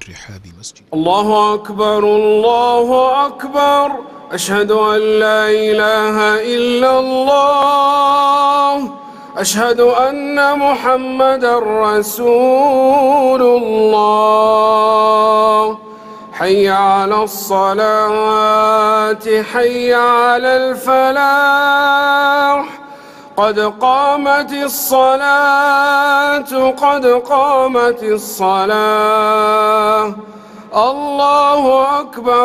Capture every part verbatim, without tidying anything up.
رحاب مسجد. الله أكبر الله أكبر، أشهد أن لا إله إلا الله، أشهد أن محمدا رسول الله. حي على الصلاة حي على الفلاح، قد قامت الصلاة قد قامت الصلاة. الله أكبر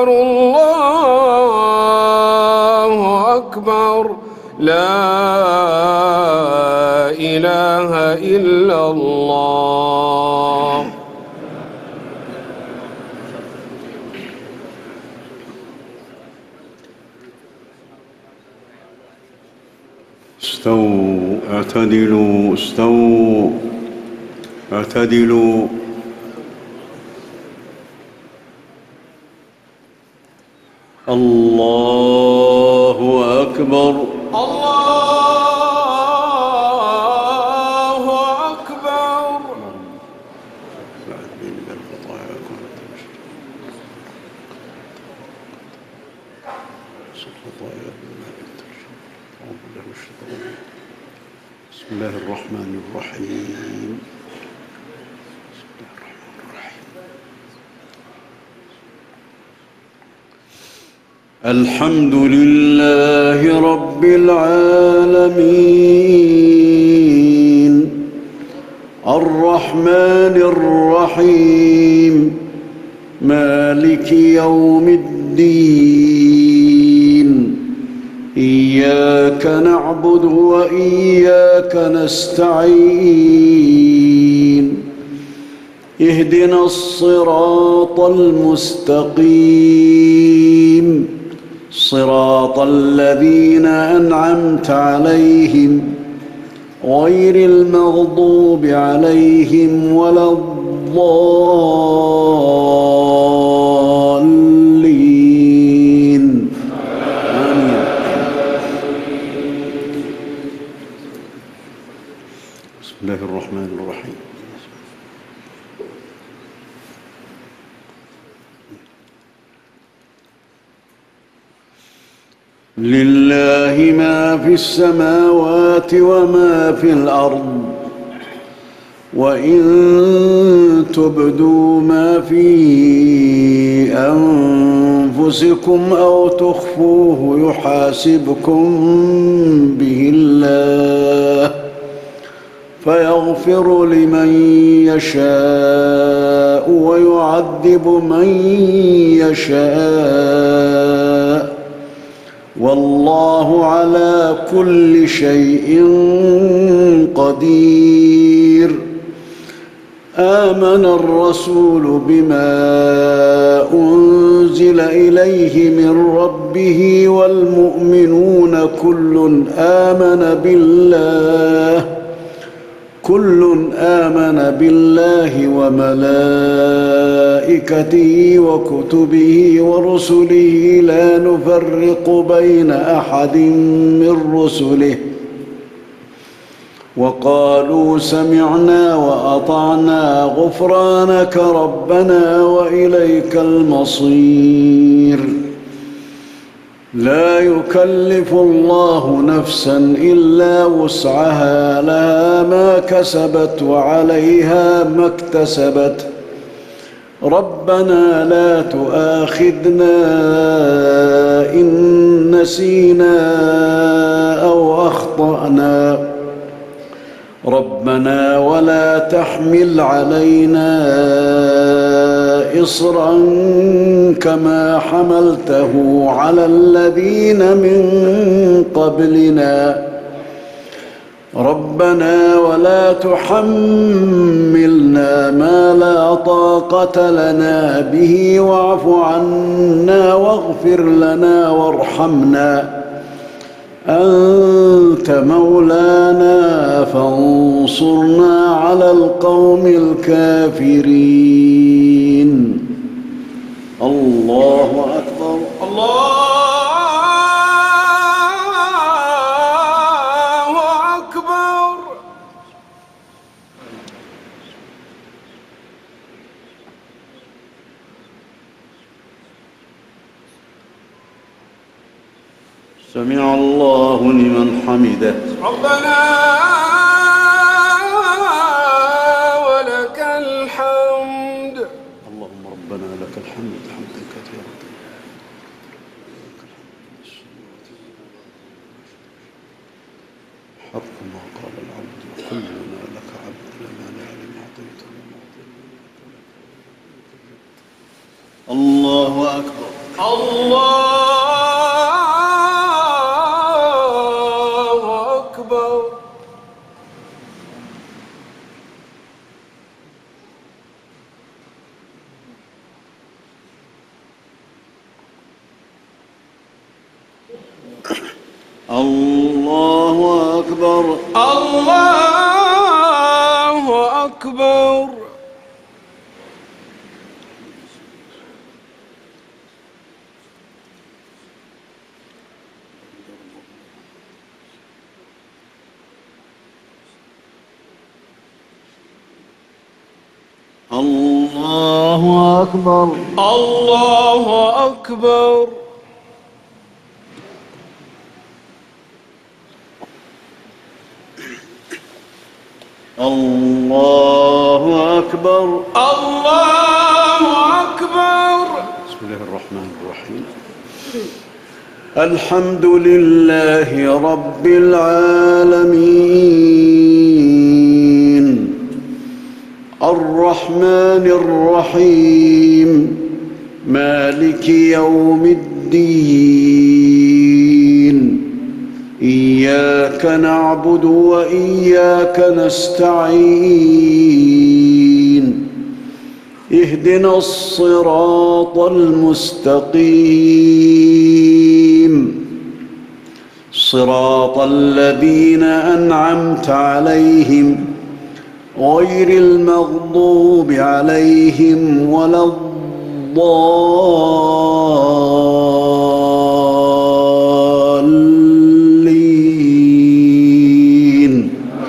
الله أكبر، لا إله إلا الله. استووا اعتدلوا استووا اعتدلوا. الله أكبر الله أكبر. بسم الله الرحمن الرحيم. الحمد لله رب العالمين، الرحمن الرحيم، مالك يوم الدين. إياك نعبد وإياك نستعين، اهدنا الصراط المستقيم، صراط الذين أنعمت عليهم غير المغضوب عليهم ولا الضالين. آمين. بسم الله الرحمن الرحيم. لله ما في السماوات وما في الأرض، وإن تبدوا ما في أنفسكم أو تخفوه يحاسبكم به الله، فيغفر لمن يشاء ويعذب من يشاء، والله على كل شيء قدير. آمن الرسول بما أنزل إليه من ربه والمؤمنون كل آمن بالله كل آمن بالله وملائكته وكتبه ورسله لا نفرق بين أحد من رسله، وقالوا سمعنا وأطعنا غفرانك ربنا وإليك المصير. لا يكلف الله نفسا إلا وسعها، لها ما كسبت وعليها ما اكتسبت. ربنا لا تؤاخذنا إن نسينا أو أخطأنا، ربنا ولا تحمل علينا إصرا كما حملته على الذين من قبلنا، ربنا ولا تحملنا ما لا طاقة لنا به، واعف عنا واغفر لنا وارحمنا، أنت مولانا فانصرنا على القوم الكافرين. الله أكبر الله أكبر. سمع الله لمن حمده. ربنا ولك الحمد. اللهم ربنا لك الحمد حمدا كثيرا حق ما قال العبد وكلنا لك عبد لما نعلم أعطيت الله أكبر. الله أكبر. الله أكبر. الله أكبر. الله أكبر. الله أكبر. الله أكبر. الله أكبر. بسم الله الرحمن الرحيم. الحمد لله رب العالمين الرحمن الرحيم مالك يوم الدين إياك نعبد وإياك نستعين اهدنا الصراط المستقيم صراط الذين أنعمت عليهم غير المغضوب عليهم ولا الضالين.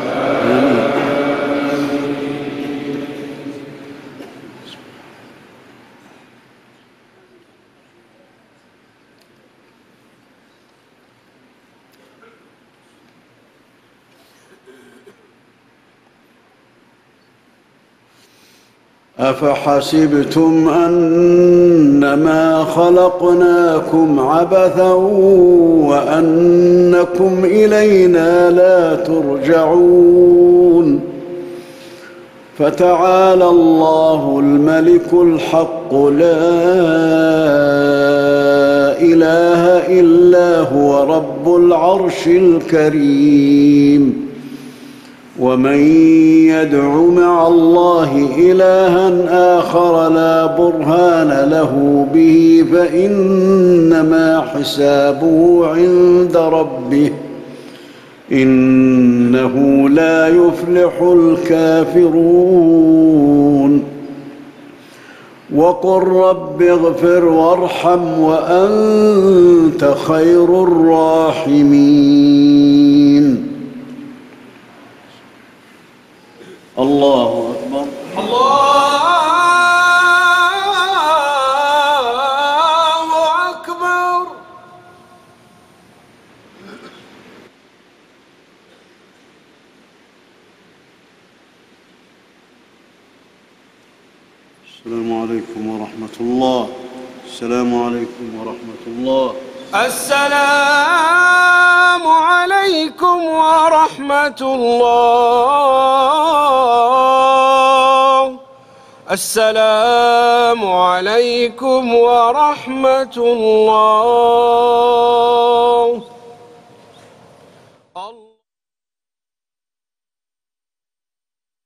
أفحسبتم أنما خلقناكم عبثا وأنكم إلينا لا ترجعون فتعالى الله الملك الحق لا إله إلا هو رب العرش الكريم. ومن يدع مع الله إلها آخر لا برهان له به فإنما حسابه عند ربه إنه لا يفلح الكافرون. وقل رب اغفر وارحم وأنت خير الراحمين. الله أكبر. الله أكبر. السلام عليكم ورحمة الله. السلام عليكم ورحمة الله. السلام عليكم ورحمة الله. السلام عليكم ورحمة الله.